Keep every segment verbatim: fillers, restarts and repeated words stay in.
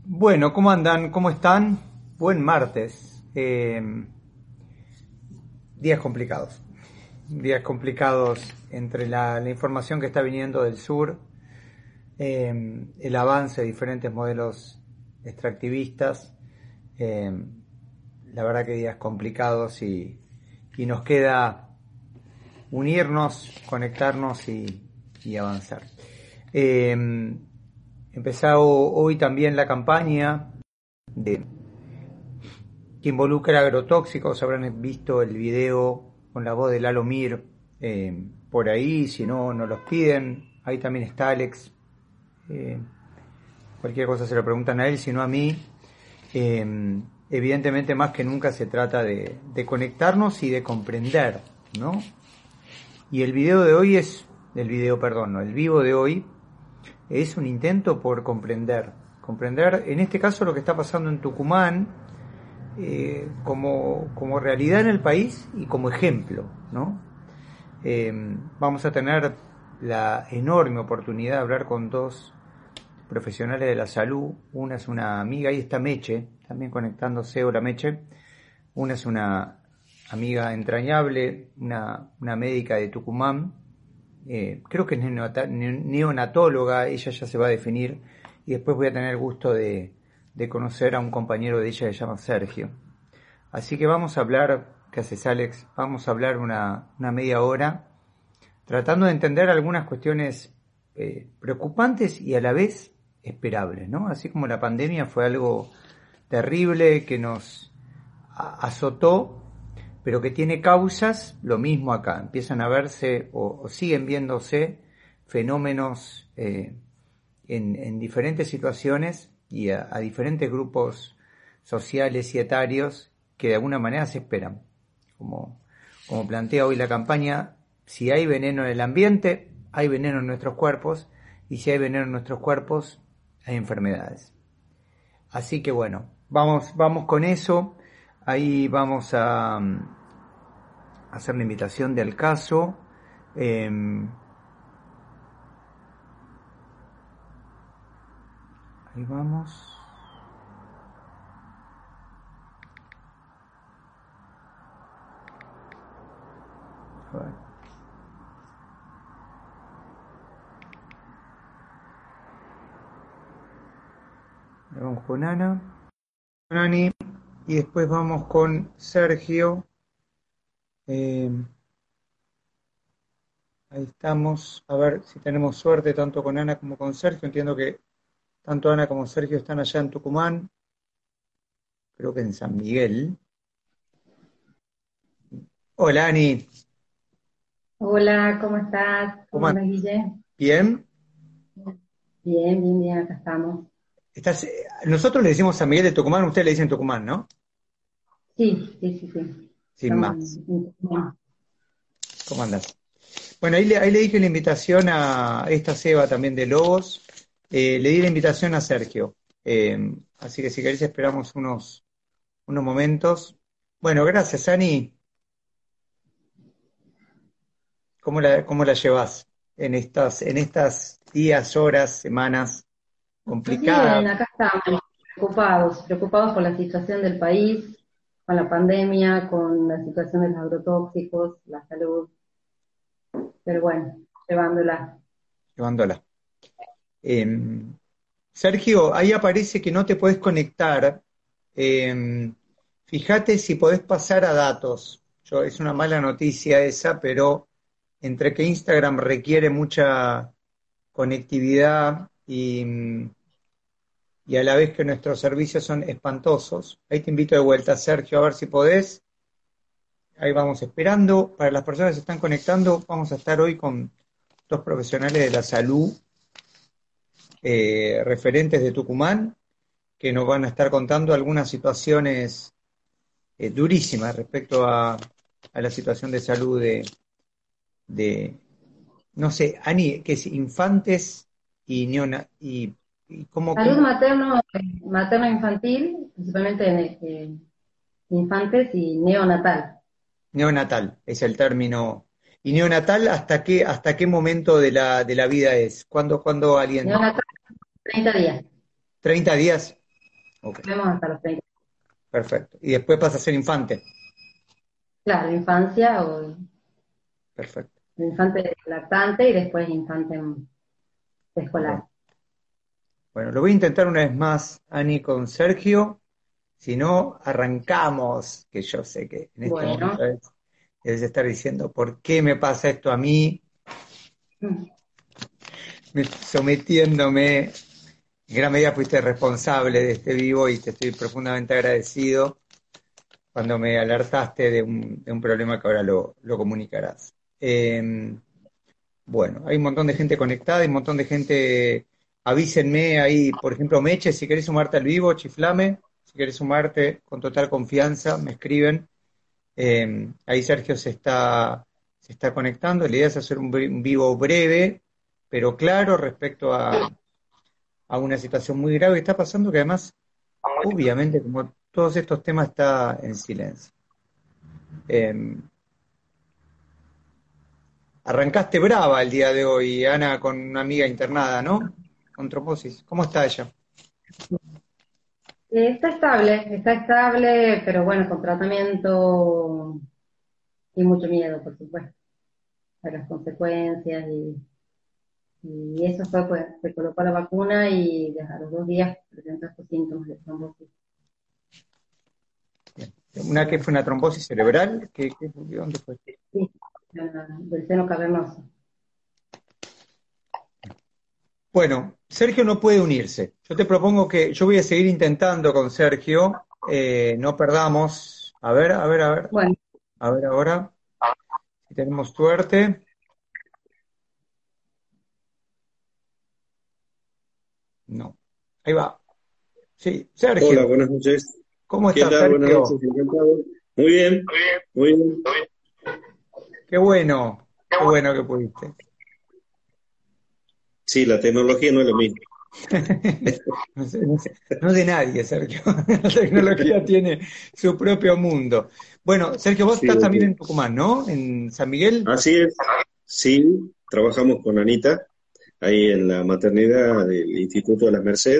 Bueno, ¿cómo andan? ¿Cómo están? Buen martes. Eh, días complicados. Días complicados entre la, la información que está viniendo del sur, eh, el avance de diferentes modelos extractivistas. eh, la verdad que días complicados y, y nos queda unirnos, conectarnos y, y avanzar. Eh, empezado hoy también la campaña de que involucra agrotóxicos. Habrán visto el video con la voz de Lalo Mir eh, por ahí, si no, nos los piden. Ahí también está Alex. Eh, cualquier cosa se lo preguntan a él, si no a mí. Eh, evidentemente, más que nunca se trata de, de conectarnos y de comprender, ¿no? Y el video de hoy es, el video, perdón, no, el vivo de hoy es un intento por comprender. Comprender, en este caso, lo que está pasando en Tucumán, eh, como, como realidad en el país y como ejemplo, ¿no? Eh, vamos a tener la enorme oportunidad de hablar con dos profesionales de la salud. Una es una amiga, ahí está Meche, también conectándose. Hola Meche. Una es una amiga entrañable, una, una médica de Tucumán, eh, creo que es neonata- neonatóloga, ella ya se va a definir, y después voy a tener el gusto de, de conocer a un compañero de ella que se llama Sergio. Así que vamos a hablar, ¿qué haces Alex? Vamos a hablar una, una media hora, tratando de entender algunas cuestiones eh, preocupantes y a la vez esperables, ¿no? Así como la pandemia fue algo terrible que nos a- azotó, pero que tiene causas, lo mismo acá. Empiezan a verse o, o siguen viéndose fenómenos eh, en, en diferentes situaciones y a, a diferentes grupos sociales y etarios que de alguna manera se esperan. Como, como plantea hoy la campaña, si hay veneno en el ambiente, hay veneno en nuestros cuerpos, y si hay veneno en nuestros cuerpos, hay enfermedades. Así que bueno, vamos, vamos con eso. Ahí vamos a, a hacer la invitación del caso. Eh, ahí vamos. A ver. Ahí vamos con Ana, con Ani, y después vamos con Sergio. Eh, ahí estamos. A ver si tenemos suerte tanto con Ana como con Sergio. Entiendo que tanto Ana como Sergio están allá en Tucumán, creo que en San Miguel. Hola Ani, Hola, ¿cómo estás? ¿Cómo ¿cómo andas? andas, Guille? ¿Bien? Bien, bien, bien, acá estamos. Estás, eh, nosotros le decimos San Miguel de Tucumán, ustedes le dicen Tucumán, ¿no? Sí, sí, sí, sí. Sin Estamos más. en, en Tucumán. ¿Cómo andás? Bueno, ahí le, ahí le dije la invitación a esta Seba también de Lobos. Eh, le di la invitación a Sergio. Eh, así que si querés esperamos unos, unos momentos. Bueno, gracias, Ani. ¿Cómo la, cómo la llevas en estas, en estas días, horas, semanas complicadas? Bien, acá estamos, preocupados, preocupados por la situación del país, con la pandemia, con la situación de los agrotóxicos, la salud, pero bueno, llevándola. Llevándola. Eh, Sergio, ahí aparece que no te podés conectar. Eh, fíjate si podés pasar a datos. Yo, es una mala noticia esa, pero entre que Instagram requiere mucha conectividad y, y a la vez que nuestros servicios son espantosos. Ahí te invito de vuelta, Sergio, a ver si podés. Ahí vamos esperando. Para las personas que se están conectando, vamos a estar hoy con dos profesionales de la salud, eh, referentes de Tucumán, que nos van a estar contando algunas situaciones eh, durísimas respecto a, a la situación de salud de, de, no sé, Ani, que es infantes y neona, y, y cómo, Salud cómo- materno, materno-infantil, principalmente en eh, infantes y neonatal. neonatal es el término. ¿Y neonatal hasta qué, hasta qué momento de la, de la vida es? ¿Cuándo, cuándo alguien, Neonatal, treinta días. treinta días? Ok, Vemos hasta los treinta. perfecto. Y después pasa a ser infante. Claro, infancia o Perfecto. infante lactante y después infante escolar. Bueno, bueno, lo voy a intentar una vez más, Ani, con Sergio. Si no, arrancamos, que yo sé que en este Bueno, momento es, debes estar diciendo, ¿por qué me pasa esto a mí? mm, Me- sometiéndome, en gran medida fuiste responsable de este vivo y te estoy profundamente agradecido cuando me alertaste de un, de un problema que ahora lo, lo comunicarás. Eh, bueno, hay un montón de gente conectada, hay un montón de gente, avísenme ahí, por ejemplo, Meche, si querés sumarte al vivo, chiflame, si querés sumarte con total confianza, me escriben. Eh, ahí Sergio se está, se está conectando. La idea es hacer un, bre- un vivo breve, pero claro respecto a, a una situación muy grave que está pasando, que además, obviamente, como todos estos temas, está en silencio. Eh, arrancaste brava el día de hoy, Ana, con una amiga internada, ¿no? Con trombosis. ¿Cómo está ella? eh, está estable, está estable, pero bueno, con tratamiento y mucho miedo, por supuesto, a las consecuencias y, y eso fue, pues, se colocó la vacuna y a los dos días presentó estos síntomas de trombosis. Una que fue una trombosis cerebral, ¿qué, qué- dónde fue? Sí, la- del seno cavernoso. Bueno, Sergio no puede unirse. Yo te propongo que yo voy a seguir intentando con Sergio. Eh, no perdamos. A ver, a ver, a ver, Bueno, a ver ahora. Si tenemos suerte. No. Ahí va. Sí, Hola, Sergio. buenas noches. ¿Cómo ¿Qué estás, tal? Buenas Sergio? noches, encantado. Muy bien, muy bien. Qué bueno, qué bueno que pudiste. Sí, la tecnología no es lo mismo. No sé, no sé, no de nadie, Sergio. La tecnología tiene su propio mundo. Bueno, Sergio, vos Sí, estás también en ok. Tucumán, ¿no? En San Miguel. Así es. Sí, trabajamos con Anita ahí en la maternidad del Instituto de la Merced.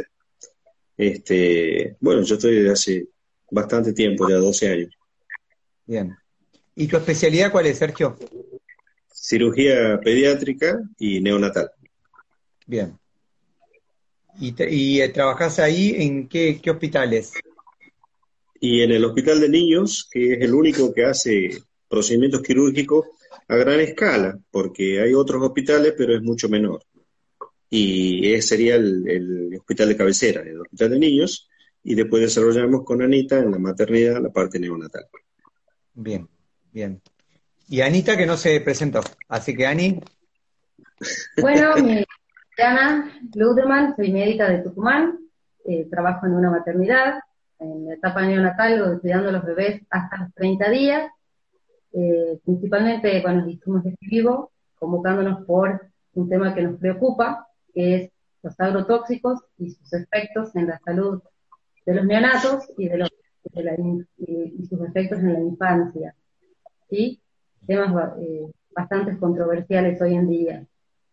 Este, bueno, yo estoy desde hace bastante tiempo, ya doce años. Bien. ¿Y tu especialidad cuál es, Sergio? Cirugía pediátrica y neonatal. Bien. ¿Y, te- y eh, trabajás ahí en qué, qué hospitales? Y en el Hospital de Niños, que es el único que hace procedimientos quirúrgicos a gran escala, porque hay otros hospitales, pero es mucho menor. Y ese sería el, el hospital de cabecera, el hospital de niños, y después desarrollamos con Anita en la maternidad la parte neonatal. Bien, bien. Y Anita que no se presentó. Así que Ani, bueno, mi Ana Ludeman, soy médica de Tucumán, eh, trabajo en una maternidad, en la etapa neonatal, o cuidando a los bebés hasta los treinta días, eh, principalmente con los insumos de vivo, convocándonos por un tema que nos preocupa, que es los agrotóxicos y sus efectos en la salud de los neonatos y, de los, de la, y, y sus efectos en la infancia, ¿sí? Temas eh, bastante controversiales hoy en día.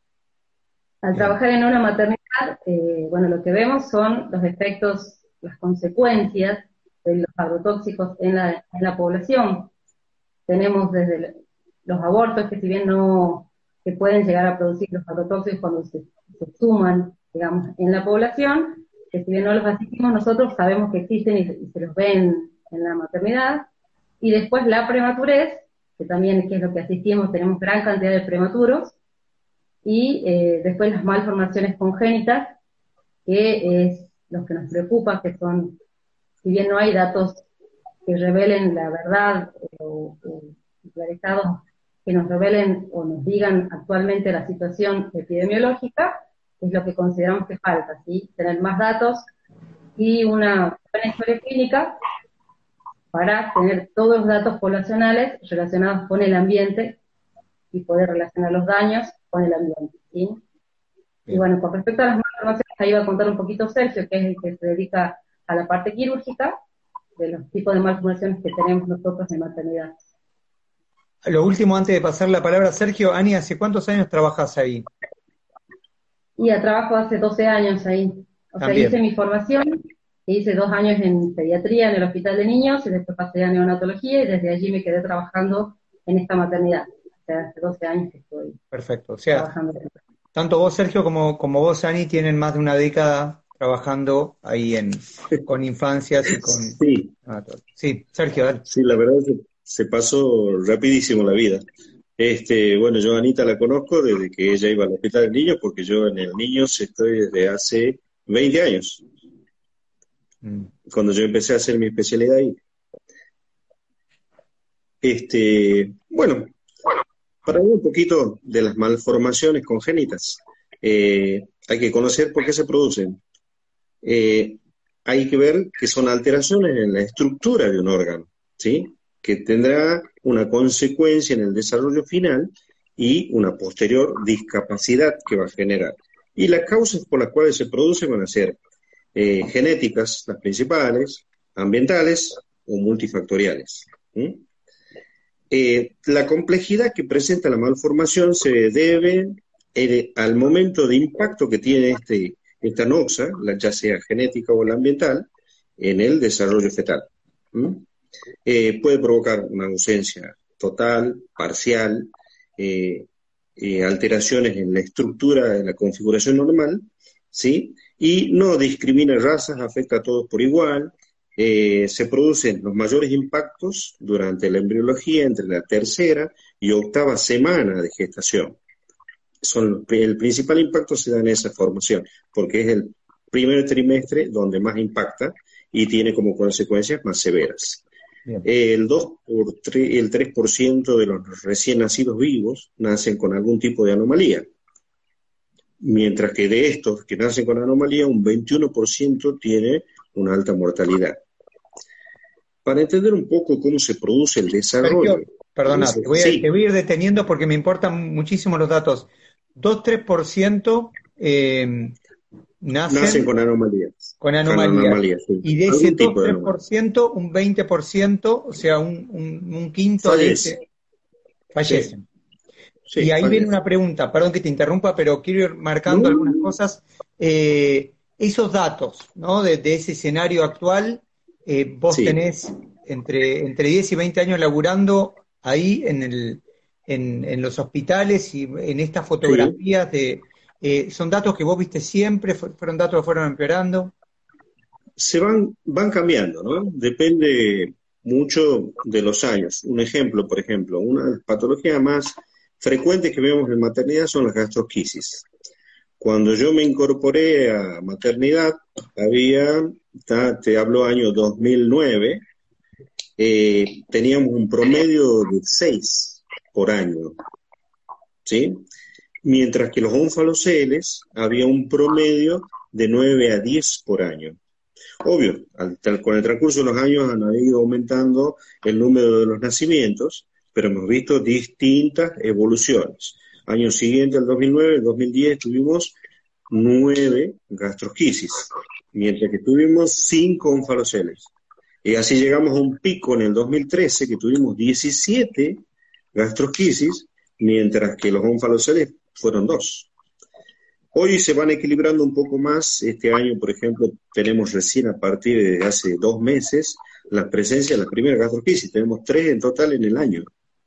Al bien, trabajar en una maternidad, eh, bueno, lo que vemos son los efectos, las consecuencias de los agrotóxicos en la, en la población. Tenemos desde el- los abortos, que si bien no, que pueden llegar a producir los agrotóxicos cuando se, se suman, digamos, en la población, que si bien no los asistimos, nosotros sabemos que existen y, y se los ven en la maternidad. Y después la prematurez, que también que es lo que asistimos, tenemos gran cantidad de prematuros, y eh, después las malformaciones congénitas, que es lo que nos preocupa, que son, si bien no hay datos que revelen la verdad o, o esclarecidos que nos revelen o nos digan actualmente la situación epidemiológica, es lo que consideramos que falta, ¿sí? Tener más datos y una buena historia clínica para tener todos los datos poblacionales relacionados con el ambiente y poder relacionar los daños con el ambiente, ¿sí? Y bien. bueno, con respecto a las malformaciones, ahí va a contar un poquito Sergio, que es el que se dedica a la parte quirúrgica, de los tipos de malformaciones que tenemos nosotros en maternidad. Lo último antes de pasar la palabra a Sergio, Ani, ¿hace cuántos años trabajas ahí? Y a trabajo hace doce años ahí. O sea, hice También. mi formación Hice dos años en pediatría en el hospital de niños y después pasé a neonatología y desde allí me quedé trabajando en esta maternidad. O sea, hace doce años que estoy Perfecto. O sea, trabajando. tanto vos, Sergio, como, como vos, Ani, tienen más de una década trabajando ahí en, con infancias y con... Sí, ah, sí, Sergio, dale. sí, la verdad es que se pasó rapidísimo la vida. Este, bueno, yo a Anita la conozco desde que ella iba al hospital de niños, porque yo en el Niños estoy desde hace veinte años, Mm. cuando yo empecé a hacer mi especialidad ahí. Este, bueno, para hablar un poquito de las malformaciones congénitas, eh, hay que conocer por qué se producen. Eh, hay que ver que son alteraciones en la estructura de un órgano, ¿sí? Que tendrá una consecuencia en el desarrollo final y una posterior discapacidad que va a generar. Y las causas por las cuales se producen van a ser eh, genéticas, las principales, ambientales o multifactoriales. ¿Sí? Eh, la complejidad que presenta la malformación se debe eh, al momento de impacto que tiene este, esta noxa, la, ya sea genética o la ambiental, en el desarrollo fetal. ¿Mm? Eh, puede provocar una ausencia total, parcial, eh, eh, alteraciones en la estructura, de la configuración normal, ¿sí? Y no discrimina razas, afecta a todos por igual. Eh, se producen los mayores impactos durante la embriología entre la tercera y octava semana de gestación. Son, el principal impacto se da en esa formación, porque es el primer trimestre donde más impacta y tiene como consecuencias más severas. El dos por tres, el tres por ciento de los recién nacidos vivos nacen con algún tipo de anomalía, mientras que de estos que nacen con anomalía, un veintiuno por ciento tiene una alta mortalidad. Para entender un poco cómo se produce el desarrollo... Sergio, perdona, te voy, a, sí. te voy a ir deteniendo porque me importan muchísimo los datos. dos tres por ciento eh, nacen, nacen con anomalías. Con anomalías. Con anomalías sí. Y de ese dos tres por ciento, un veinte por ciento, o sea, un, un, un quinto Fallece. de ese, fallecen. Sí. Sí, y ahí fallece. Viene una pregunta, perdón que te interrumpa, pero quiero ir marcando uh. algunas cosas. Eh, esos datos, ¿no? De, de ese escenario actual, eh, vos sí. tenés entre, entre diez y veinte años laburando ahí en, el, en, en los hospitales y en estas fotografías sí. de... Eh, ¿Son datos que vos viste siempre? ¿Fueron datos que fueron empeorando? Se van, van cambiando, ¿no? Depende mucho de los años. Un ejemplo, por ejemplo, una de las patologías más frecuentes que vemos en maternidad son las gastrosquisis. Cuando yo me incorporé a maternidad, había, te hablo año dos mil nueve, eh, teníamos un promedio de seis por año, ¿sí? Mientras que los ónfaloceles había un promedio de nueve a diez por año. Obvio, al, con el transcurso de los años han ido aumentando el número de los nacimientos, pero hemos visto distintas evoluciones. Año siguiente, al dos mil nueve, el dos mil diez, tuvimos nueve gastrosquisis, mientras que tuvimos cinco ónfaloceles. Y así llegamos a un pico en el dos mil trece, que tuvimos diecisiete gastrosquisis, mientras que los ónfaloceles fueron dos. Hoy se van equilibrando un poco más. Este año, por ejemplo, tenemos recién a partir de hace dos meses la presencia de las primeras gastrosquisis. Tenemos tres en total en el año.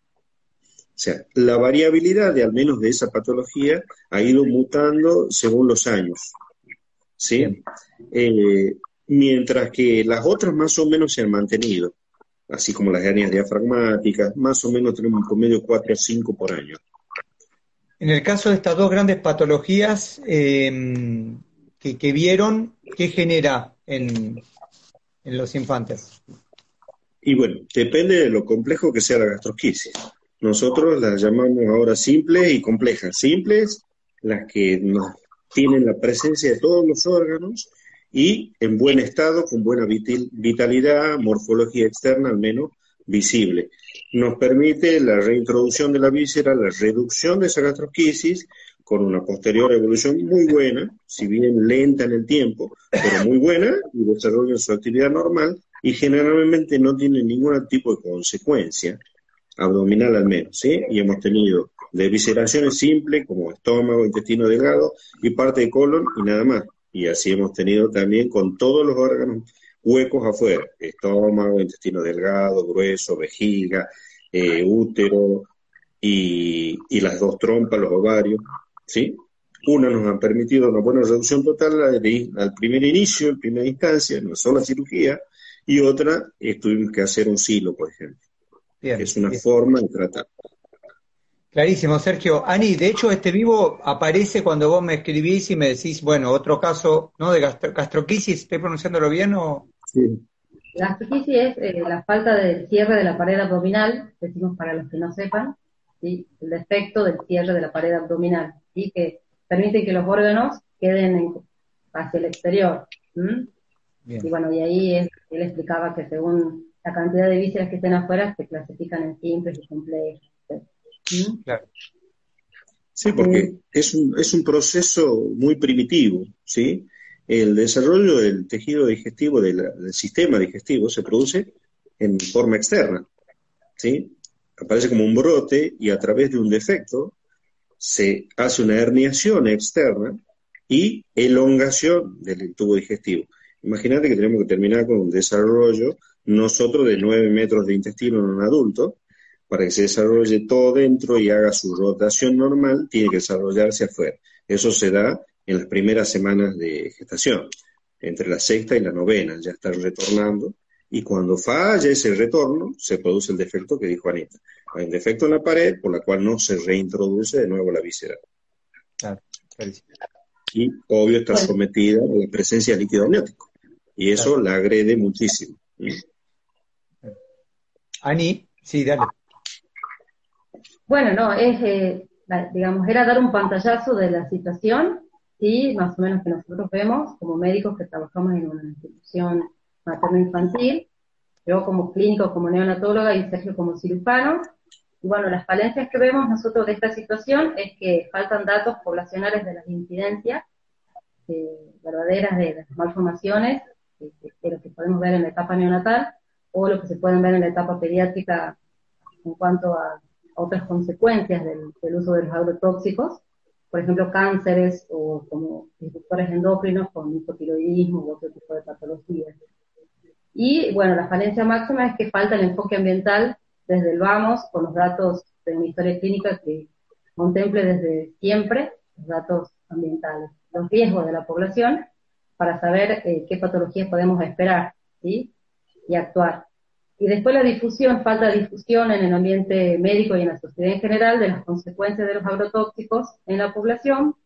O sea, la variabilidad de al menos de esa patología ha ido mutando según los años, ¿sí? Eh, mientras que las otras más o menos se han mantenido, así como las hernias diafragmáticas, más o menos tenemos un promedio cuatro a cinco por año. En el caso de estas dos grandes patologías eh, que, que vieron, ¿qué genera en, en los infantes? Y bueno, depende de lo complejo que sea la gastrosquisis. Nosotros las llamamos ahora simples y complejas. Simples, las que nos tienen la presencia de todos los órganos y en buen estado, con buena vital, vitalidad, morfología externa al menos visible. Nos permite la reintroducción de la víscera, la reducción de esa gastrosquisis, con una posterior evolución muy buena, si bien lenta en el tiempo, pero muy buena, y desarrolla su actividad normal, y generalmente no tiene ningún tipo de consecuencia, abdominal al menos, ¿sí? Y hemos tenido desvisceraciones simples, como estómago, intestino delgado, y parte de colon, y nada más. Y así hemos tenido también con todos los órganos huecos afuera, estómago, intestino delgado, grueso, vejiga, eh, útero y, y las dos trompas, los ovarios, ¿sí? Una nos han permitido una buena reducción total al, al primer inicio, en primera instancia, en una sola cirugía, y otra eh, tuvimos que hacer un silo, por ejemplo, Bien, que es una bien. forma de tratar. Clarísimo, Sergio. Ani, de hecho, este vivo aparece cuando vos me escribís y me decís, bueno, otro caso, ¿no? De gastro gastroquisis, ¿estoy pronunciándolo bien o...? Sí. Gastritis es eh, la falta del cierre de la pared abdominal, decimos para los que no sepan, ¿sí? El defecto del cierre de la pared abdominal, ¿sí? Que permite que los órganos queden en, hacia el exterior. ¿Mm? Y bueno, y ahí es, él explicaba que según la cantidad de vísceras que estén afuera, se clasifican en simples y complejos. ¿Mm? Claro. Sí, porque Eh, es un, es un proceso muy primitivo, ¿sí? El desarrollo del tejido digestivo, de la- del sistema digestivo, se produce en forma externa, ¿sí? Aparece como un brote y a través de un defecto se hace una herniación externa y elongación del tubo digestivo. Imagínate que tenemos que terminar con un desarrollo nosotros de nueve metros de intestino en un adulto. Para que se desarrolle todo dentro y haga su rotación normal, tiene que desarrollarse afuera. Eso se da en las primeras semanas de gestación, entre la sexta y la novena, ya está retornando, y cuando falla ese retorno, se produce el defecto que dijo Anita. Hay un defecto en la pared por la cual no se reintroduce de nuevo la víscera. Claro, clarísimo. Y obvio está bueno, sometida a la presencia de líquido amniótico, y eso Claro. la agrede muchísimo. Ani, sí, dale. bueno, no, es, eh, la- digamos, era dar un pantallazo de la situación, ¿sí? Más o menos que nosotros vemos como médicos que trabajamos en una institución materno-infantil, yo como clínico, como neonatóloga y Sergio como cirujano. Y bueno, las falencias que vemos nosotros de esta situación es que faltan datos poblacionales de las incidencias eh, verdaderas de las malformaciones, eh, de lo que podemos ver en la etapa neonatal, o lo que se pueden ver en la etapa pediátrica en cuanto a otras consecuencias del, del uso de los agrotóxicos, por ejemplo, cánceres o como disruptores endócrinos con hipotiroidismo u otro tipo de patologías. Y bueno, la falencia máxima es que falta el enfoque ambiental desde el vamos, con los datos de una historia clínica que contemple desde siempre los datos ambientales, los riesgos de la población, para saber eh, qué patologías podemos esperar, ¿sí? Y actuar. Y después la difusión, falta difusión en el ambiente médico y en la sociedad en general de las consecuencias de los agrotóxicos en la población,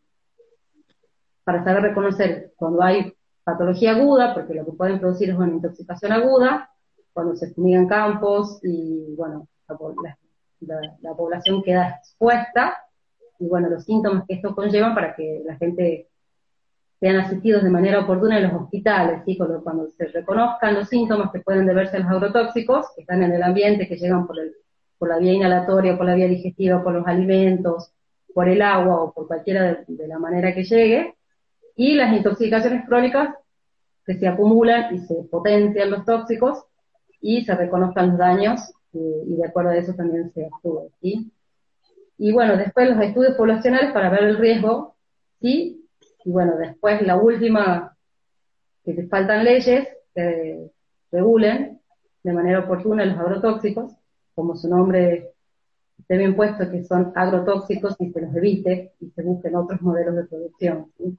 para saber reconocer cuando hay patología aguda, porque lo que pueden producir es una intoxicación aguda, cuando se fumigan campos y, bueno, la, la, la población queda expuesta, y, bueno, los síntomas que esto conlleva para que la gente sean asistidos de manera oportuna en los hospitales, ¿sí? Cuando, cuando se reconozcan los síntomas que pueden deberse a los agrotóxicos, que están en el ambiente, que llegan por, el, por la vía inhalatoria, por la vía digestiva, por los alimentos, por el agua o por cualquiera de, de la manera que llegue, y las intoxicaciones crónicas que se acumulan y se potencian los tóxicos y se reconozcan los daños eh, y de acuerdo a eso también se actúe, ¿sí? Y bueno, después los estudios poblacionales para ver el riesgo, ¿sí? Y bueno, después la última, que te faltan leyes que regulen de manera oportuna los agrotóxicos, como su nombre esté bien puesto, que son agrotóxicos, y se los evite y se busquen otros modelos de producción, ¿sí?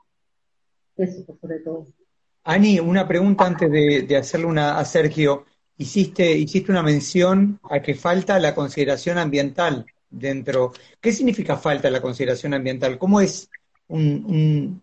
Eso sobre todo. Ani, una pregunta antes de, de hacerle una a Sergio. Hiciste, hiciste una mención a que falta la consideración ambiental dentro. ¿Qué significa falta la consideración ambiental? ¿Cómo es un, un,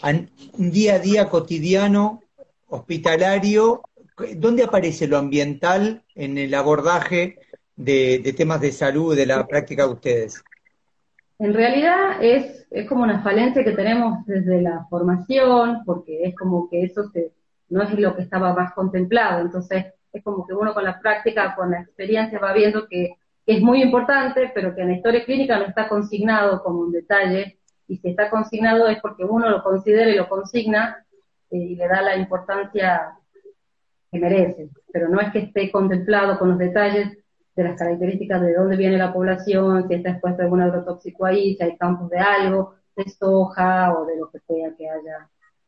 un día a día cotidiano, hospitalario? ¿Dónde aparece lo ambiental en el abordaje de, de temas de salud, de la práctica de ustedes? En realidad es, es como una falencia que tenemos desde la formación, porque es como que eso se, no es lo que estaba más contemplado, entonces es como que uno con la práctica, con la experiencia va viendo que, que es muy importante, pero que en la historia clínica no está consignado como un detalle, y si está consignado es porque uno lo considera y lo consigna eh, y le da la importancia que merece, pero no es que esté contemplado con los detalles de las características de dónde viene la población, si está expuesto a algún agrotóxico ahí, si hay campos de algo, de soja o de lo que sea que haya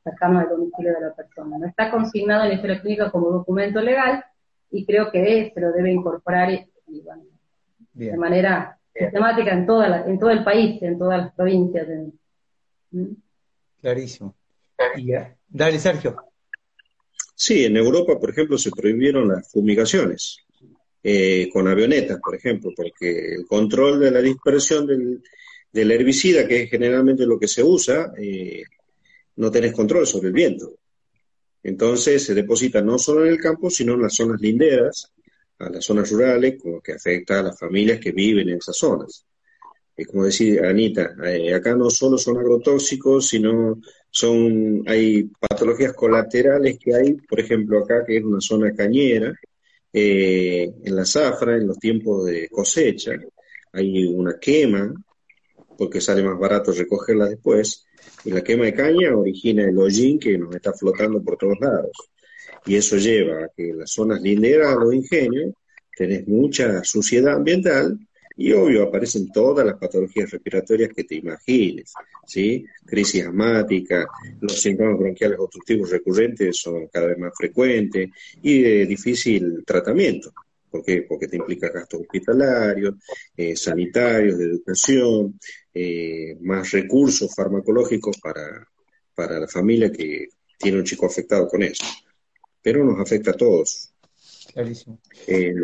cercano al domicilio de la persona. No está consignado en la historia clínica como documento legal y creo que se lo debe incorporar y, y bueno, de manera sistemática en toda la, en todo el país, en todas las provincias. ¿Mm? Clarísimo. Y, uh, dale, Sergio. Sí, en Europa, por ejemplo, se prohibieron las fumigaciones eh, con avionetas, por ejemplo, porque el control de la dispersión del, del herbicida, que es generalmente lo que se usa, eh, no tenés control sobre el viento. Entonces se deposita no solo en el campo, sino en las zonas linderas, a las zonas rurales, como que afecta a las familias que viven en esas zonas. Es como decir, Anita, eh, acá no solo son agrotóxicos, sino son hay patologías colaterales que hay, por ejemplo, acá que es una zona cañera, eh, en la zafra, en los tiempos de cosecha, hay una quema, porque sale más barato recogerla después, y la quema de caña origina el hollín que nos está flotando por todos lados. Y eso lleva a que en las zonas linderas a los ingenios tenés mucha suciedad ambiental y obvio aparecen todas las patologías respiratorias que te imagines, ¿sí? Crisis asmática, los síntomas bronquiales obstructivos recurrentes son cada vez más frecuentes y de difícil tratamiento. ¿Por qué? Porque te implica gastos hospitalarios, eh, sanitarios, de educación, eh, más recursos farmacológicos para, para la familia que tiene un chico afectado con eso. Pero nos afecta a todos. Clarísimo. Eh,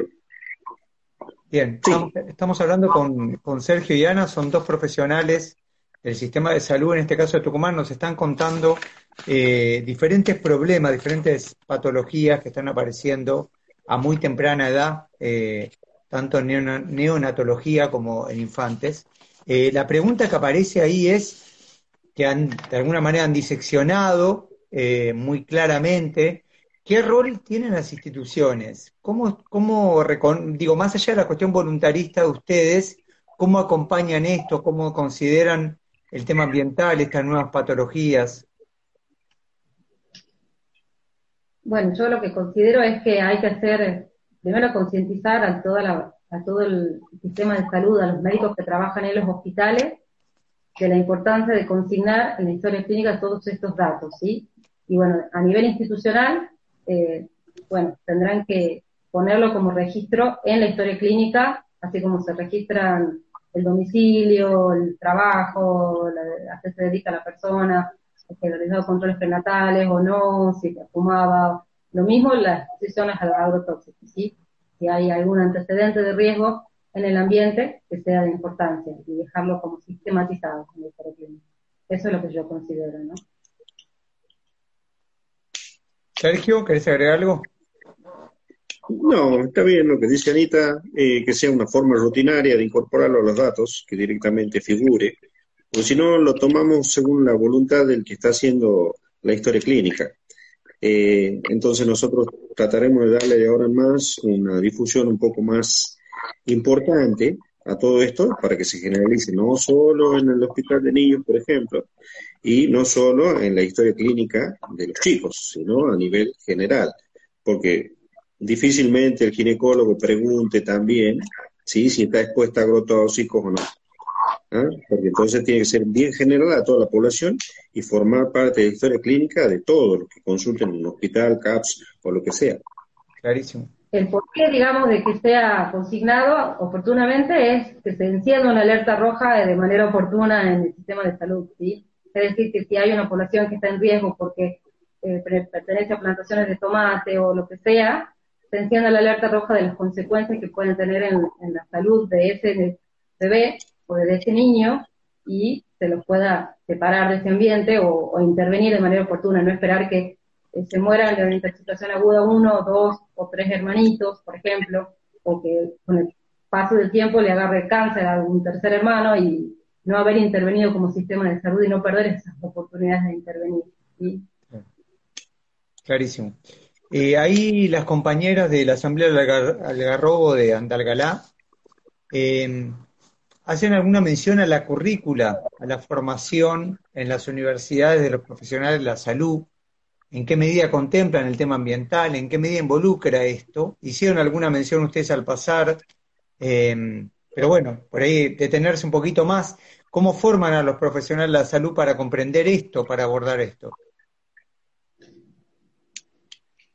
Bien, sí. estamos, estamos hablando con, con Sergio y Ana, son dos profesionales del sistema de salud, en este caso de Tucumán, nos están contando eh, diferentes problemas, diferentes patologías que están apareciendo a muy temprana edad, eh, tanto en neona- neonatología como en infantes. Eh, la pregunta que aparece ahí es que han, de alguna manera han diseccionado eh, muy claramente qué rol tienen las instituciones, cómo, cómo recon- digo, más allá de la cuestión voluntarista de ustedes, cómo acompañan esto, cómo consideran el tema ambiental, estas nuevas patologías. Bueno, yo lo que considero es que hay que hacer, primero concientizar a, toda la, a todo el sistema de salud, a los médicos que trabajan en los hospitales, de la importancia de consignar en la historia clínica todos estos datos, ¿sí? Y bueno, a nivel institucional, eh, bueno, tendrán que ponerlo como registro en la historia clínica, así como se registran el domicilio, el trabajo, la, a qué se dedica la persona, si ha realizado controles prenatales o no, si fumaba, lo mismo las exposiciones a los agrotóxicos, ¿sí? Si hay algún antecedente de riesgo en el ambiente que sea de importancia y dejarlo como sistematizado en la historia clínica. Eso es lo que yo considero, ¿no? Sergio, ¿querés agregar algo? No, está bien lo que dice Anita, eh, que sea una forma rutinaria de incorporarlo a los datos, que directamente figure, o si no, lo tomamos según la voluntad del que está haciendo la historia clínica. Eh, entonces nosotros trataremos de darle de ahora en más una difusión un poco más importante a todo esto para que se generalice no solo en el hospital de niños, por ejemplo, y no solo en la historia clínica de los chicos, sino a nivel general, porque difícilmente el ginecólogo pregunte también, ¿sí?, si está expuesta a agrotóxicos o no. ¿Ah? Porque entonces tiene que ser bien general a toda la población y formar parte de la historia clínica de todos los que consulten en un hospital, C A P S o lo que sea. Clarísimo. El porqué, digamos, de que sea consignado oportunamente es que se encienda una alerta roja de manera oportuna en el sistema de salud, ¿sí? Es decir, que si hay una población que está en riesgo porque eh, pertenece a plantaciones de tomate o lo que sea, se encienda la alerta roja de las consecuencias que pueden tener en, en la salud de ese bebé o de ese niño y se los pueda separar de ese ambiente o, o intervenir de manera oportuna, no esperar que eh, se mueran de una intoxicación aguda uno, dos o tres hermanitos, por ejemplo, o que con el paso del tiempo le agarre cáncer a un tercer hermano y no haber intervenido como sistema de salud y no perder esas oportunidades de intervenir, ¿sí? Clarísimo. Eh, ahí las compañeras de la Asamblea del Algar- Algarrobo de Andalgalá eh, hacen alguna mención a la currícula, a la formación en las universidades de los profesionales de la salud, en qué medida contemplan el tema ambiental, en qué medida involucra esto. Hicieron alguna mención ustedes al pasar, eh, pero bueno, por ahí detenerse un poquito más. ¿Cómo forman a los profesionales de la salud para comprender esto, para abordar esto?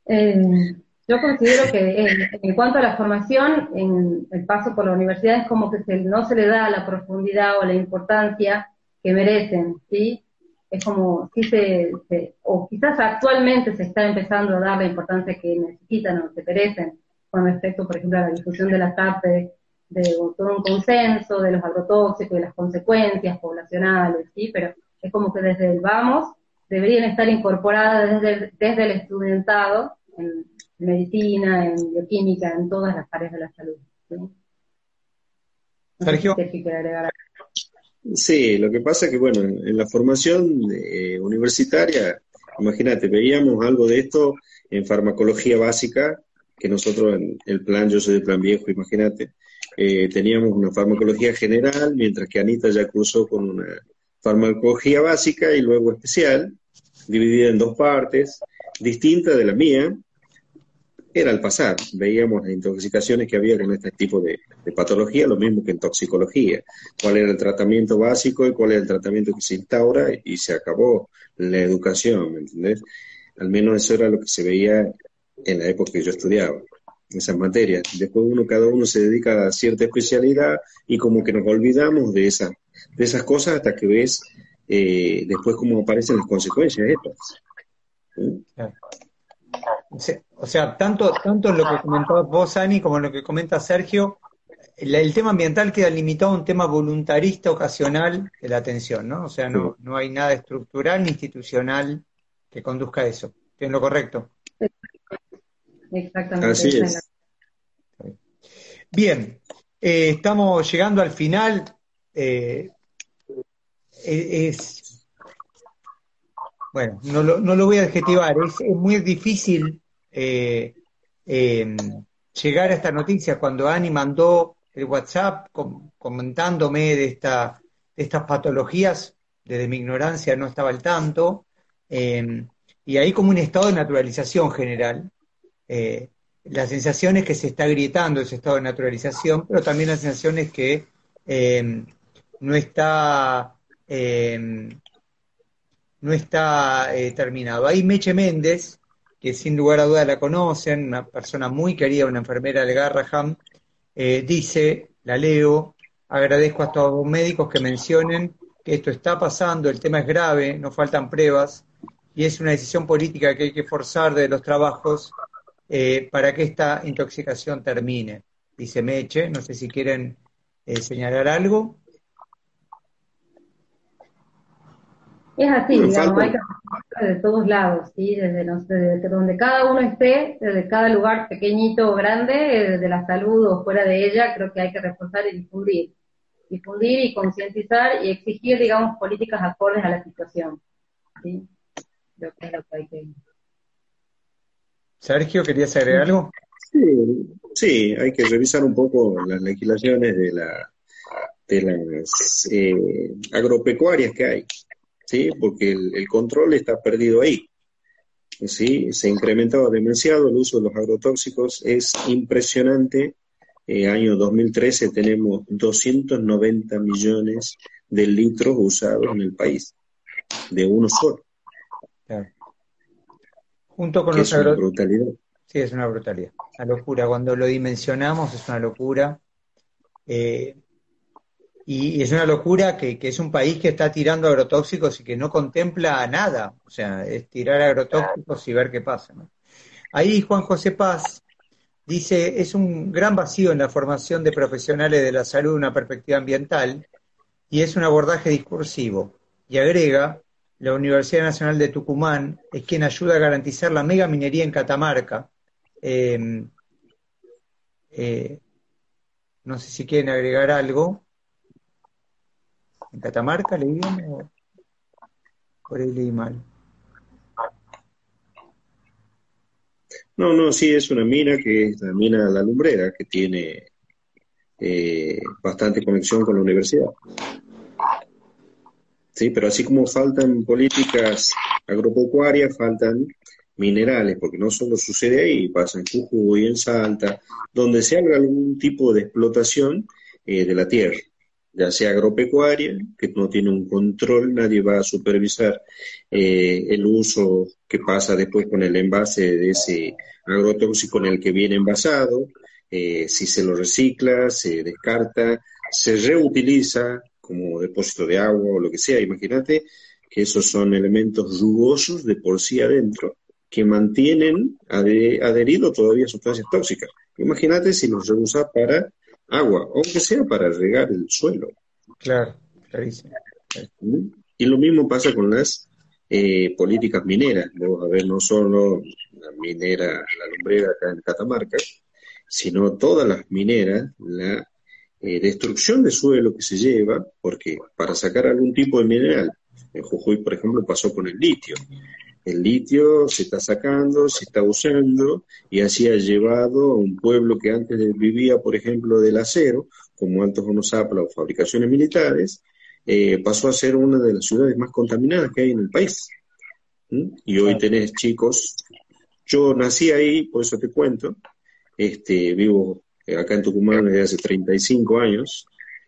Eh, yo considero que en, en cuanto a la formación, en el paso por la universidad es como que se, no se le da la profundidad o la importancia que merecen, ¿sí? Es como, sí se, se, o quizás actualmente se está empezando a dar la importancia que necesitan o que merecen con respecto, por ejemplo, a la difusión de las artes, de todo un consenso, de los agrotóxicos y las consecuencias poblacionales, ¿sí? Pero es como que desde el vamos deberían estar incorporadas desde, desde el estudiantado en medicina, en bioquímica, en todas las áreas de la salud, ¿sí? No Sergio. sé si quiere agregar algo. Sí, lo que pasa es que, bueno, en, en la formación eh, universitaria, imagínate, veíamos algo de esto en farmacología básica, que nosotros en el plan, yo soy del plan viejo, imagínate, eh, teníamos una farmacología general, mientras que Anita ya cruzó con una farmacología básica y luego especial, dividida en dos partes, distinta de la mía. Era al pasar, veíamos las intoxicaciones que había con este tipo de, de patología, lo mismo que en toxicología, cuál era el tratamiento básico y cuál era el tratamiento que se instaura, y se acabó la educación, ¿me entendés? Al menos eso era lo que se veía en la época que yo estudiaba, esas materias. Después uno, cada uno se dedica a cierta especialidad y como que nos olvidamos de, esa, de esas cosas hasta que ves eh, después cómo aparecen las consecuencias estas. ¿Sí? Claro. O sea, tanto, tanto lo que comentabas vos, Ani, como lo que comenta Sergio, el, el tema ambiental queda limitado a un tema voluntarista ocasional de la atención, ¿no? O sea, no, no hay nada estructural ni institucional que conduzca a eso. ¿Estoy en lo correcto? Exactamente. Así es. Bien, eh, estamos llegando al final. Eh, es, bueno, no lo, no lo voy a adjetivar, es, es muy difícil eh, eh, llegar a esta noticia. Cuando Ani mandó el WhatsApp com, comentándome de, esta, de estas patologías, desde mi ignorancia no estaba al tanto, eh, y hay como un estado de naturalización general. Eh, la sensación es que se está agrietando ese estado de naturalización, pero también la sensación es que eh, no está... Eh, no está eh, terminado. Ahí Meche Méndez, que sin lugar a duda la conocen, una persona muy querida, una enfermera de Garraham, eh, dice, la leo, agradezco a todos los médicos que mencionen que esto está pasando, el tema es grave, no faltan pruebas, y es una decisión política que hay que forzar de los trabajos eh, para que esta intoxicación termine, dice Meche. No sé si quieren eh, señalar algo. Es así, Bueno, digamos, falta, hay que hacerlo de todos lados, ¿sí? Desde, no sé, desde donde cada uno esté, desde cada lugar pequeñito o grande, desde la salud o fuera de ella, creo que hay que reforzar y difundir. Difundir y concientizar y exigir, digamos, políticas acordes a la situación, ¿sí? Creo que es lo que hay que... Sergio, ¿querías agregar algo? sí, sí, hay que revisar un poco las legislaciones de, la, de las eh, agropecuarias que hay, ¿sí? Porque el, el control está perdido ahí, ¿sí? Se ha incrementado demasiado el uso de los agrotóxicos, es impresionante. Eh, año dos mil trece tenemos doscientos noventa millones de litros usados en el país, de uno solo. Claro. Junto con Que los es una agro... brutalidad. Sí, es una brutalidad, una locura. Cuando lo dimensionamos es una locura. Eh, y, y es una locura que, que es un país que está tirando agrotóxicos y que no contempla nada. O sea, es tirar agrotóxicos y ver qué pasa, ¿no? Ahí Juan José Paz dice, es un gran vacío en la formación de profesionales de la salud una perspectiva ambiental y es un abordaje discursivo. Y agrega, la Universidad Nacional de Tucumán es quien ayuda a garantizar la mega minería en Catamarca. Eh, eh, no sé si quieren agregar algo. ¿En Catamarca leí bien o por ahí leí mal? No, no, sí, es una mina que es la mina La Lumbrera, que tiene eh, bastante conexión con la universidad. Sí, pero así como faltan políticas agropecuarias, faltan minerales, porque no solo sucede ahí, pasa en Jujuy, en Salta, donde se haga algún tipo de explotación eh, de la tierra. ya sea agropecuaria, que no tiene un control, nadie va a supervisar eh, el uso que pasa después con el envase de ese agrotóxico en el que viene envasado, eh, si se lo recicla, se descarta, se reutiliza como depósito de agua o lo que sea. Imagínate que esos son elementos rugosos de por sí adentro que mantienen ade- adherido todavía sustancias tóxicas. Imagínate si los rehusas para agua, aunque sea para regar el suelo. Claro, clarísimo. ¿Mm? Y lo mismo pasa con las eh, políticas mineras. Vamos a ver, no solo la minera, la lumbrera acá en Catamarca, sino todas las mineras, la eh, destrucción de suelo que se lleva, porque para sacar algún tipo de mineral, en Jujuy, por ejemplo, pasó con el litio. El litio se está sacando, se está usando, y así ha llevado a un pueblo que antes vivía, por ejemplo, del acero, como Alto Horno-Zapla o fabricaciones militares, eh, pasó a ser una de las ciudades más contaminadas que hay en el país. ¿Mm? Y hoy tenés chicos, yo nací ahí, por eso te cuento, este, vivo acá en Tucumán desde hace treinta y cinco años,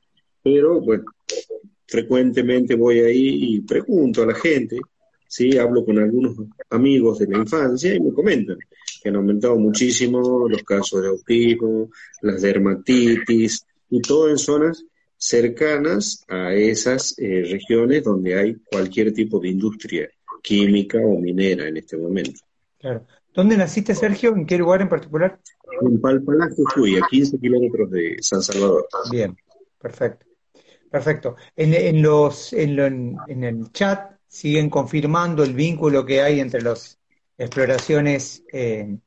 pero bueno, frecuentemente voy ahí y pregunto a la gente, ¿sí? Hablo con algunos amigos de la infancia y me comentan que han aumentado muchísimo los casos de autismo, las dermatitis, y todo en zonas cercanas a esas eh, regiones donde hay cualquier tipo de industria química o minera en este momento. Claro. ¿Dónde naciste, Sergio? ¿En qué lugar en particular? En Palpalá, Jujuy, a quince kilómetros de San Salvador. Bien, perfecto. Perfecto. En, en los, en, lo- en- en el chat siguen confirmando el vínculo que hay entre las exploraciones eh,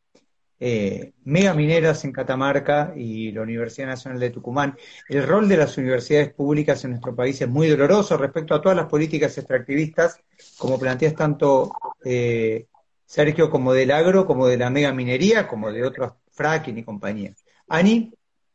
eh, megamineras en Catamarca y la Universidad Nacional de Tucumán. El rol de las universidades públicas en nuestro país es muy doloroso respecto a todas las políticas extractivistas, como planteas tanto eh, Sergio, como del agro, como de la megaminería, como de otros fracking y compañía. Ani,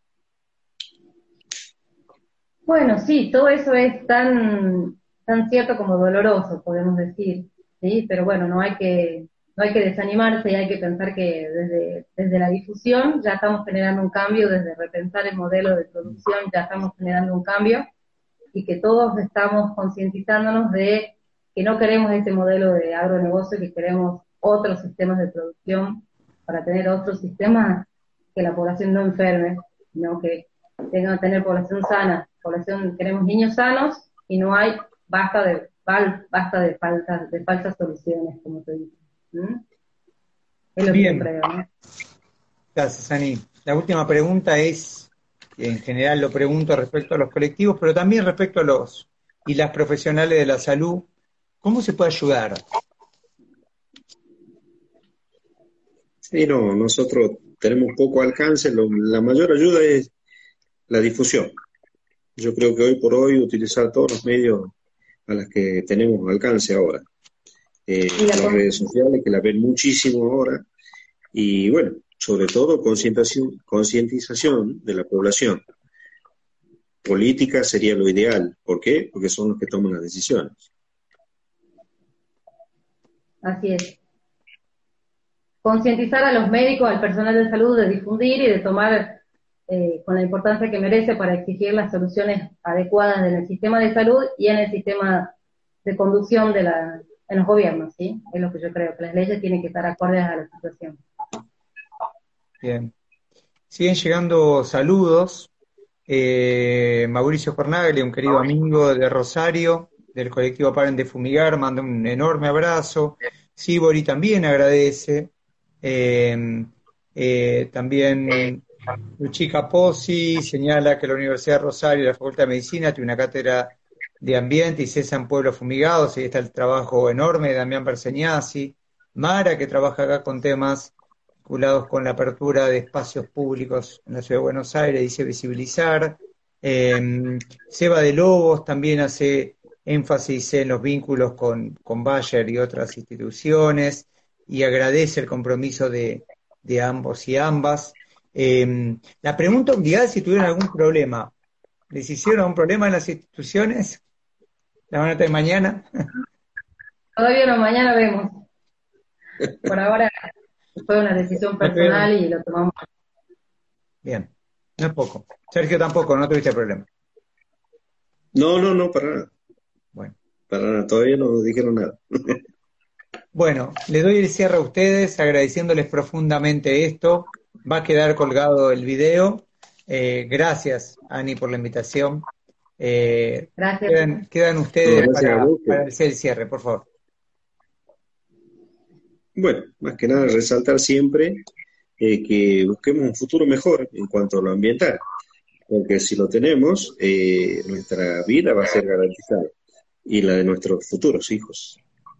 Bueno, sí, todo eso es tan, tan cierto como doloroso, podemos decir, ¿sí? Pero bueno, no hay que, no hay que desanimarse y hay que pensar que desde, desde la difusión ya estamos generando un cambio, desde repensar el modelo de producción ya estamos generando un cambio, y que todos estamos concientizándonos de que no queremos este modelo de agronegocio, que queremos otros sistemas de producción para tener otros sistemas que la población no enferme, sino que tenga tener población sana, población, queremos niños sanos, y no hay basta de basta de faltas de falsas soluciones, como te digo. ¿Mm? Es lo que yo bien. creo, ¿no? Gracias, Ani. La última pregunta es, en general lo pregunto respecto a los colectivos, pero también respecto a los y las profesionales de la salud. ¿Cómo se puede ayudar? Sí, no, nosotros tenemos poco alcance, lo- la mayor ayuda es la difusión. Yo creo que hoy por hoy utilizar todos los medios a los que tenemos alcance ahora. Eh, Y la las con- redes sociales, que las ven muchísimo ahora, y bueno, sobre todo concientización, concientización de la población. Política sería lo ideal. ¿Por qué? Porque son los que toman las decisiones. Así es. Concientizar a los médicos, al personal de salud, de difundir y de tomar eh, con la importancia que merece para exigir las soluciones adecuadas en el sistema de salud y en el sistema de conducción de la, en los gobiernos, ¿sí? Es lo que yo creo, que las leyes tienen que estar acordes a la situación. Bien. Siguen llegando saludos. Eh, Mauricio Cornaglia, un querido amigo de Rosario, del colectivo Paren de Fumigar, manda un enorme abrazo. Sibori también agradece. Eh, eh, también Luchica Pozzi señala que la Universidad de Rosario y la Facultad de Medicina tiene una cátedra de ambiente y cesan pueblos fumigados. Ahí está el trabajo enorme de Damián Berseñasi. Mara, que trabaja acá con temas vinculados con la apertura de espacios públicos en la Ciudad de Buenos Aires, dice visibilizar. Eh, Seba de Lobos también hace énfasis en los vínculos con, con Bayer y otras instituciones y agradece el compromiso de, de ambos y ambas. Eh, la pregunta obligada es si tuvieron algún problema. ¿Les hicieron algún problema en las instituciones? ¿La van a tener mañana? Todavía no, mañana vemos. Por ahora fue una decisión ¿No tuvieron? personal y lo tomamos. Bien, no es poco. Sergio tampoco, no tuviste problema. No, no, no, para nada. Bueno. Para nada, todavía no dijeron nada. Bueno, le doy el cierre a ustedes agradeciéndoles profundamente esto. Va a quedar colgado el video. Eh, gracias, Ani, por la invitación. Eh, Gracias. quedan, quedan No, ustedes gracias a para, vos. para hacer el cierre, por favor. Bueno, más que nada resaltar siempre eh, que busquemos un futuro mejor en cuanto a lo ambiental, porque si lo tenemos, eh, nuestra vida va a ser garantizada y la de nuestros futuros hijos.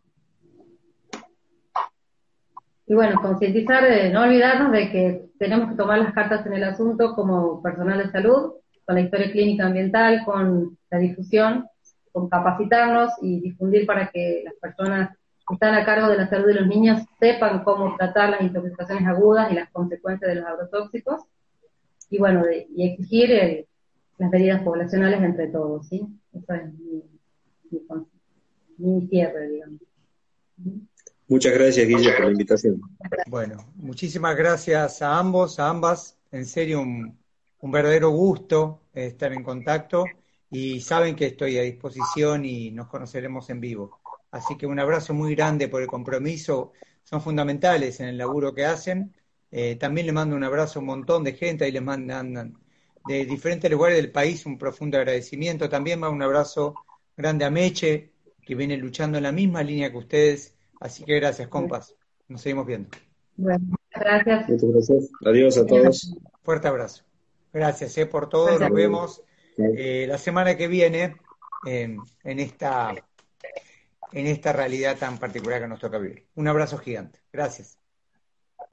Y bueno, concientizar, de no olvidarnos de que tenemos que tomar las cartas en el asunto como personal de salud, con la historia clínica ambiental, con la difusión, con capacitarnos y difundir para que las personas que están a cargo de la salud de los niños sepan cómo tratar las intoxicaciones agudas y las consecuencias de los agrotóxicos, y bueno, de, y exigir el, las medidas poblacionales entre todos, ¿sí? Eso es mi, mi, mi cierre, digamos. Muchas gracias, Guille, por la invitación. Bueno, muchísimas gracias a ambos, a ambas. En serio, un, un verdadero gusto estar en contacto y saben que estoy a disposición y nos conoceremos en vivo. Así que un abrazo muy grande por el compromiso. Son fundamentales en el laburo que hacen. Eh, también le mando un abrazo a un montón de gente. Ahí les mandan de diferentes lugares del país un profundo agradecimiento. También va un abrazo grande a Meche, que viene luchando en la misma línea que ustedes. Así que gracias, compas. Nos seguimos viendo. Bueno, gracias. Muchas gracias. Adiós a todos. Fuerte abrazo. Gracias eh, por todo. Gracias. Nos vemos eh, la semana que viene eh, en esta, en esta realidad tan particular que nos toca vivir. Un abrazo gigante. Gracias.